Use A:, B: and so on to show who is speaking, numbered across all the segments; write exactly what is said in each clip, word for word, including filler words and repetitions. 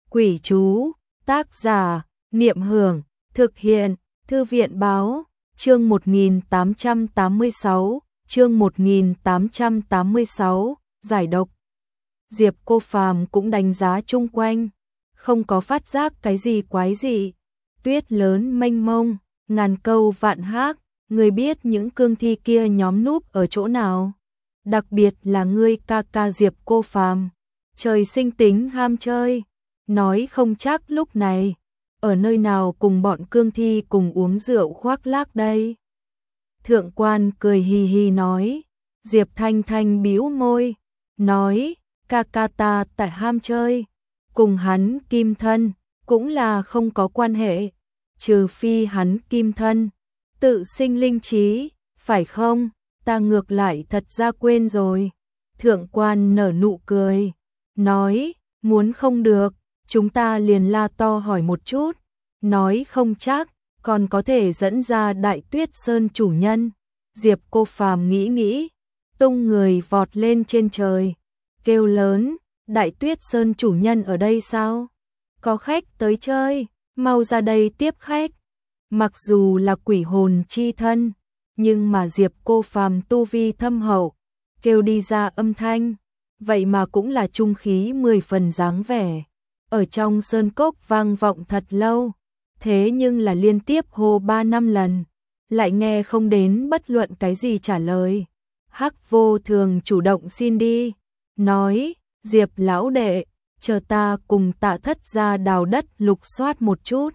A: Quỷ chú, tác giả, Niệm Hưởng, thực hiện, Thư viện báo, chương một nghìn tám trăm tám mươi sáu, chương một nghìn tám trăm tám mươi sáu, giải độc. Diệp Cô Phàm cũng đánh giá chung quanh, không có phát giác cái gì quái dị. Tuyết lớn mênh mông, ngàn câu vạn hác, người biết những cương thi kia nhóm núp ở chỗ nào? Đặc biệt là ngươi ca ca Diệp Cô Phàm, trời sinh tính ham chơi, nói không chắc lúc này ở nơi nào cùng bọn cương thi cùng uống rượu khoác lác đây. Thượng quan cười hì hì nói, Diệp Thanh Thanh bĩu môi, nói, ca ca ta tại ham chơi, cùng hắn kim thân, cũng là không có quan hệ, trừ phi hắn kim thân, tự sinh linh trí, phải không? Ta ngược lại thật ra quên rồi. Thượng quan nở nụ cười, nói, muốn không được, chúng ta liền la to hỏi một chút, nói không chắc, còn có thể dẫn ra Đại Tuyết Sơn chủ nhân. Diệp Cô Phàm nghĩ nghĩ, tung người vọt lên trên trời, kêu lớn, Đại Tuyết Sơn chủ nhân ở đây sao? Có khách tới chơi, mau ra đây tiếp khách. Mặc dù là quỷ hồn chi thân, nhưng mà Diệp Cô Phàm tu vi thâm hậu, kêu đi ra âm thanh, vậy mà cũng là trung khí mười phần dáng vẻ. Ở trong sơn cốc vang vọng thật lâu, thế nhưng là liên tiếp hô ba năm lần, lại nghe không đến bất luận cái gì trả lời. Hắc Vô Thường chủ động xin đi, nói, Diệp lão đệ, chờ ta cùng Tạ Thất ra đào đất lục soát một chút.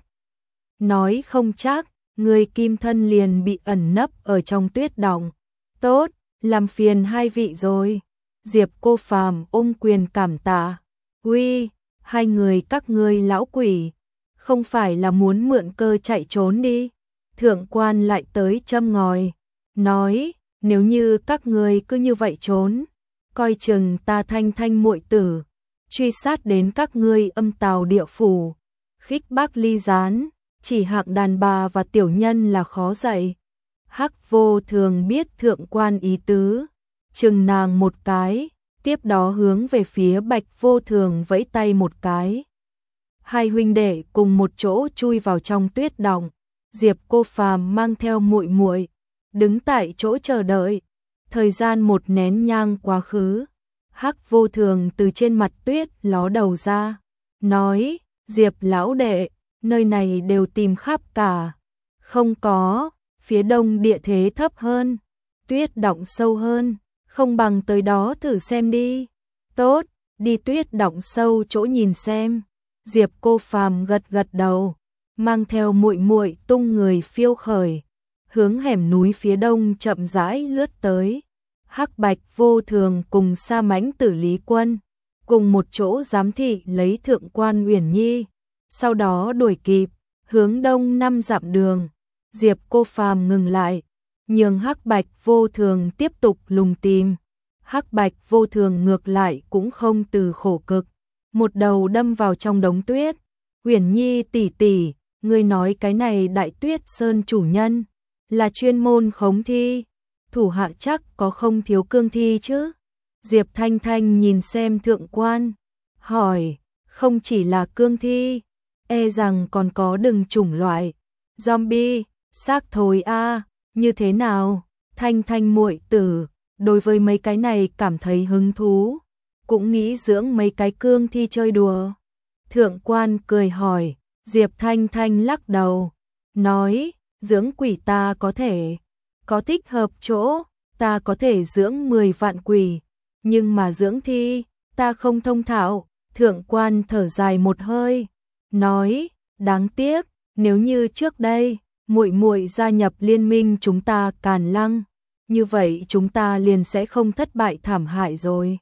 A: Nói không chắc, người kim thân liền bị ẩn nấp ở trong tuyết đọng. Tốt, làm phiền hai vị rồi. Diệp Cô Phàm ôm quyền cảm tạ. Uy, hai người các ngươi lão quỷ, không phải là muốn mượn cơ chạy trốn đi? Thượng quan lại tới châm ngòi, nói, nếu như các ngươi cứ như vậy trốn, coi chừng ta Thanh Thanh muội tử, truy sát đến các ngươi âm tào địa phủ, khích bác ly gián, chỉ hạng đàn bà và tiểu nhân là khó dạy. Hắc Vô Thường biết thượng quan ý tứ, chừng nàng một cái, tiếp đó hướng về phía Bạch Vô Thường vẫy tay một cái. Hai huynh đệ cùng một chỗ chui vào trong tuyết đọng. Diệp Cô Phàm mang theo muội muội, đứng tại chỗ chờ đợi. Thời gian một nén nhang quá khứ, Hắc Vô Thường từ trên mặt tuyết ló đầu ra, nói, Diệp lão đệ, nơi này đều tìm khắp cả. Không có, phía đông địa thế thấp hơn, tuyết đọng sâu hơn, không bằng tới đó thử xem đi. Tốt, đi tuyết đọng sâu chỗ nhìn xem. Diệp Cô Phàm gật gật đầu, mang theo muội muội tung người phiêu khởi, hướng hẻm núi phía đông chậm rãi lướt tới. Hắc Bạch Vô Thường cùng Sa Mãnh Tử Lý Quân cùng một chỗ giám thị lấy thượng quan Uyển Nhi, sau đó đuổi kịp, hướng đông năm dặm đường. Diệp Cô Phàm ngừng lại, nhường Hắc Bạch Vô Thường tiếp tục lùng tìm. Hắc Bạch Vô Thường ngược lại cũng không từ khổ cực, một đầu đâm vào trong đống tuyết. Uyển Nhi tỷ tỷ, ngươi nói cái này Đại Tuyết Sơn chủ nhân là chuyên môn khống thi, thủ hạ chắc có không thiếu cương thi chứ? Diệp Thanh Thanh nhìn xem thượng quan, hỏi, không chỉ là cương thi, e rằng còn có đừng chủng loại, zombie, xác thối a, như thế nào? Thanh Thanh muội tử, đối với mấy cái này cảm thấy hứng thú, cũng nghĩ dưỡng mấy cái cương thi chơi đùa. Thượng quan cười hỏi, Diệp Thanh Thanh lắc đầu, nói, dưỡng quỷ ta có thể, có thích hợp chỗ, ta có thể dưỡng mười vạn quỷ, nhưng mà dưỡng thi, ta không thông thạo. Thượng quan thở dài một hơi, nói, đáng tiếc, nếu như trước đây, muội muội gia nhập liên minh chúng ta Càn Lăng, như vậy chúng ta liền sẽ không thất bại thảm hại rồi.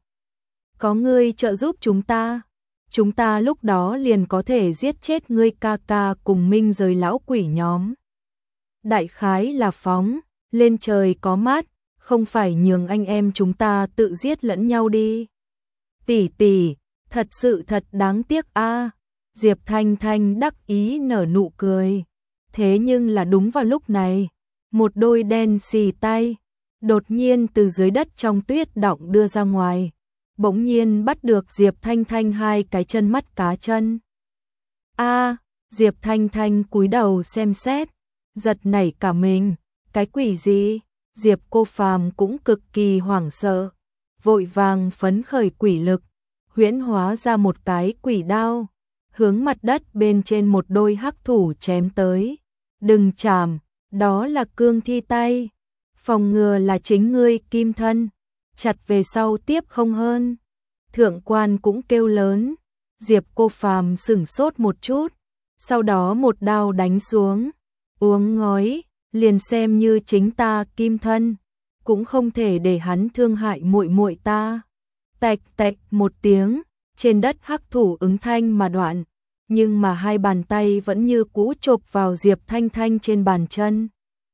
A: Có ngươi trợ giúp chúng ta, chúng ta lúc đó liền có thể giết chết ngươi ca ca cùng minh giới lão quỷ nhóm. Đại khái là phóng, lên trời có mát, không phải nhường anh em chúng ta tự giết lẫn nhau đi. Tỷ tỷ, thật sự thật đáng tiếc a. Diệp Thanh Thanh đắc ý nở nụ cười. Thế nhưng là đúng vào lúc này, một đôi đen xì tay đột nhiên từ dưới đất trong tuyết đọng đưa ra ngoài, bỗng nhiên bắt được Diệp Thanh Thanh hai cái chân mắt cá chân. A, Diệp Thanh Thanh cúi đầu xem xét, giật nảy cả mình, cái quỷ gì? Diệp Cô Phàm cũng cực kỳ hoảng sợ, vội vàng phấn khởi quỷ lực, huyễn hóa ra một cái quỷ đao, hướng mặt đất bên trên một đôi hắc thủ chém tới. Đừng chạm, đó là cương thi tay, phòng ngừa là chính ngươi kim thân, chặt về sau tiếp không hơn. Thượng quan cũng kêu lớn, Diệp Cô Phàm sửng sốt một chút, sau đó một đao đánh xuống, uống ngói, liền xem như chính ta kim thân, cũng không thể để hắn thương hại muội muội ta. Tạch tạch một tiếng, trên đất hắc thủ ứng thanh mà đoạn, nhưng mà hai bàn tay vẫn như cũ chộp vào Diệp Thanh Thanh trên bàn chân.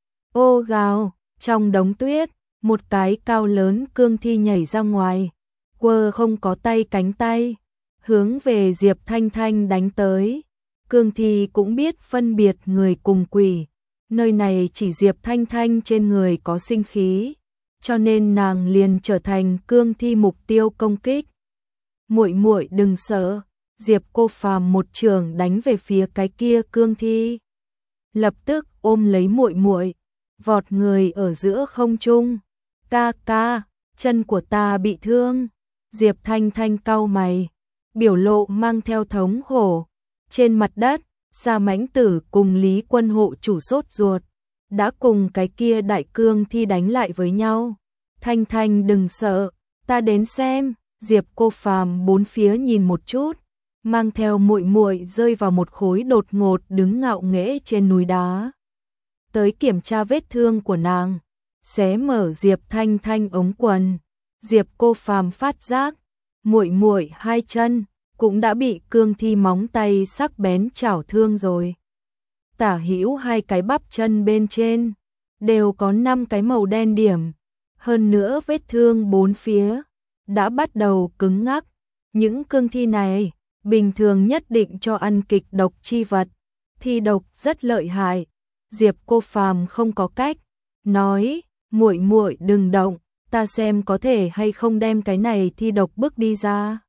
A: Ô gào, trong đống tuyết, một cái cao lớn cương thi nhảy ra ngoài, quơ không có tay cánh tay, hướng về Diệp Thanh Thanh đánh tới. Cương thi cũng biết phân biệt người cùng quỷ, nơi này chỉ Diệp Thanh Thanh trên người có sinh khí, cho nên nàng liền trở thành cương thi mục tiêu công kích. Muội muội đừng sợ, Diệp Cô Phàm một trường đánh về phía cái kia cương thi, lập tức ôm lấy muội muội, vọt người ở giữa không trung. Ca ca, chân của ta bị thương. Diệp Thanh Thanh cau mày, biểu lộ mang theo thống khổ. Trên mặt đất, Sa Mãnh Tử cùng Lý Quân hộ chủ sốt ruột, đã cùng cái kia đại cương thi đánh lại với nhau. Thanh Thanh đừng sợ, ta đến xem. Diệp Cô Phàm bốn phía nhìn một chút, mang theo muội muội rơi vào một khối đột ngột đứng ngạo nghễ trên núi đá. Tới kiểm tra vết thương của nàng, xé mở Diệp Thanh Thanh ống quần. Diệp Cô Phàm phát giác, muội muội hai chân cũng đã bị cương thi móng tay sắc bén chảo thương rồi. Tả hữu hai cái bắp chân bên trên đều có năm cái màu đen điểm, hơn nữa vết thương bốn phía đã bắt đầu cứng ngắc. Những cương thi này bình thường nhất định cho ăn kịch độc chi vật, thi độc rất lợi hại. Diệp Cô Phàm không có cách, nói, muội muội đừng động, ta xem có thể hay không đem cái này thi độc bước đi ra.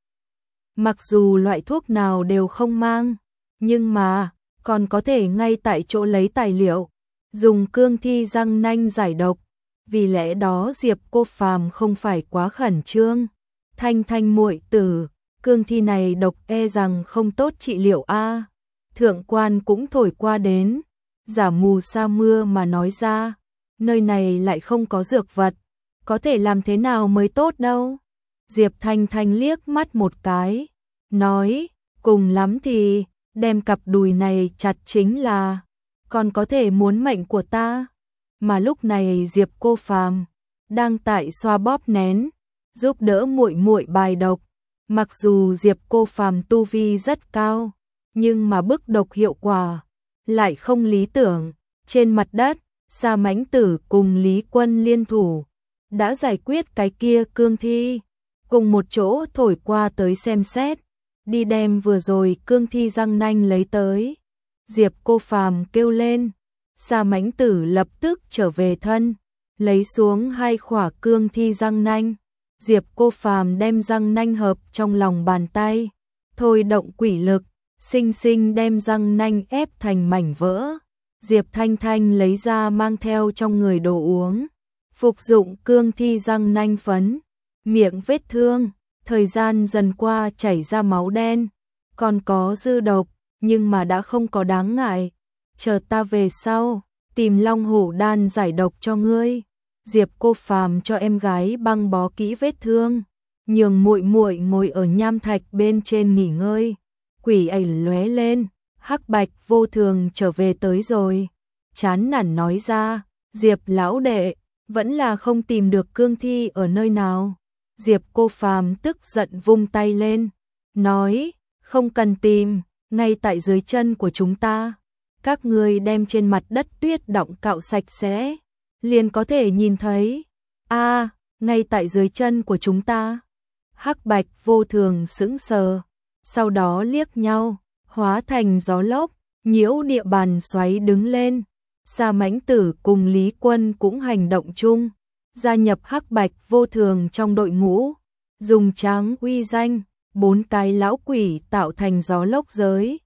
A: Mặc dù loại thuốc nào đều không mang, nhưng mà còn có thể ngay tại chỗ lấy tài liệu, dùng cương thi răng nanh giải độc. Vì lẽ đó Diệp Cô Phàm không phải quá khẩn trương. Thanh Thanh muội tử, cương thi này độc e rằng không tốt trị liệu a. Thượng quan cũng thổi qua đến, giả mù sa mưa mà nói ra, nơi này lại không có dược vật, có thể làm thế nào mới tốt đâu. Diệp Thanh Thanh liếc mắt một cái, nói, cùng lắm thì đem cặp đùi này chặt chính là, còn có thể muốn mệnh của ta. Mà lúc này Diệp Cô Phàm đang tại xoa bóp nén, giúp đỡ muội muội bài độc. Mặc dù Diệp Cô Phàm tu vi rất cao, nhưng mà bức độc hiệu quả lại không lý tưởng. Trên mặt đất, Sa Mãnh Tử cùng Lý Quân liên thủ đã giải quyết cái kia cương thi, cùng một chỗ thổi qua tới xem xét, đi đem vừa rồi cương thi răng nanh lấy tới. Diệp Cô Phàm kêu lên, Sa Mãnh Tử lập tức trở về thân, lấy xuống hai khỏa cương thi răng nanh. Diệp Cô Phàm đem răng nanh hợp trong lòng bàn tay, thôi động quỷ lực, sinh sinh đem răng nanh ép thành mảnh vỡ. Diệp Thanh Thanh lấy ra mang theo trong người đồ uống, phục dụng cương thi răng nanh phấn, miệng vết thương, thời gian dần qua chảy ra máu đen, còn có dư độc, nhưng mà đã không có đáng ngại. Chờ ta về sau, tìm Long Hổ đan giải độc cho ngươi. Diệp Cô Phàm cho em gái băng bó kỹ vết thương, nhường muội muội ngồi ở nham thạch bên trên nghỉ ngơi. Quỷ ảnh lóe lên, Hắc Bạch Vô Thường trở về tới rồi. Chán nản nói ra, Diệp lão đệ, vẫn là không tìm được cương thi ở nơi nào. Diệp Cô Phàm tức giận vung tay lên, nói, không cần tìm, ngay tại dưới chân của chúng ta. Các ngươi đem trên mặt đất tuyết đọng cạo sạch sẽ, liền có thể nhìn thấy. A, à, ngay tại dưới chân của chúng ta. Hắc Bạch Vô Thường sững sờ, sau đó liếc nhau, hóa thành gió lốc, nhiễu địa bàn xoáy đứng lên. Sa Mãnh Tử cùng Lý Quân cũng hành động chung, gia nhập Hắc Bạch Vô Thường trong đội ngũ, dùng tráng uy danh, bốn cái lão quỷ tạo thành gió lốc giới,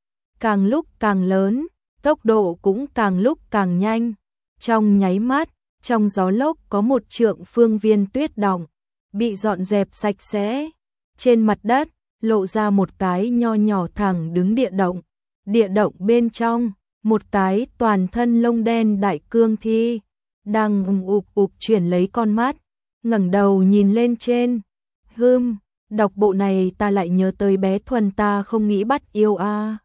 A: càng lúc càng lớn, tốc độ cũng càng lúc càng nhanh. Trong nháy mắt, trong gió lốc có một trượng phương viên tuyết động, bị dọn dẹp sạch sẽ. Trên mặt đất, lộ ra một cái nho nhỏ thẳng đứng địa động. Địa động bên trong, một cái toàn thân lông đen đại cương thi, đang ùng ục ục chuyển lấy con mắt, ngẩng đầu nhìn lên trên. Hừm, đọc bộ này ta lại nhớ tới bé Thuần ta không nghĩ bắt yêu a. À.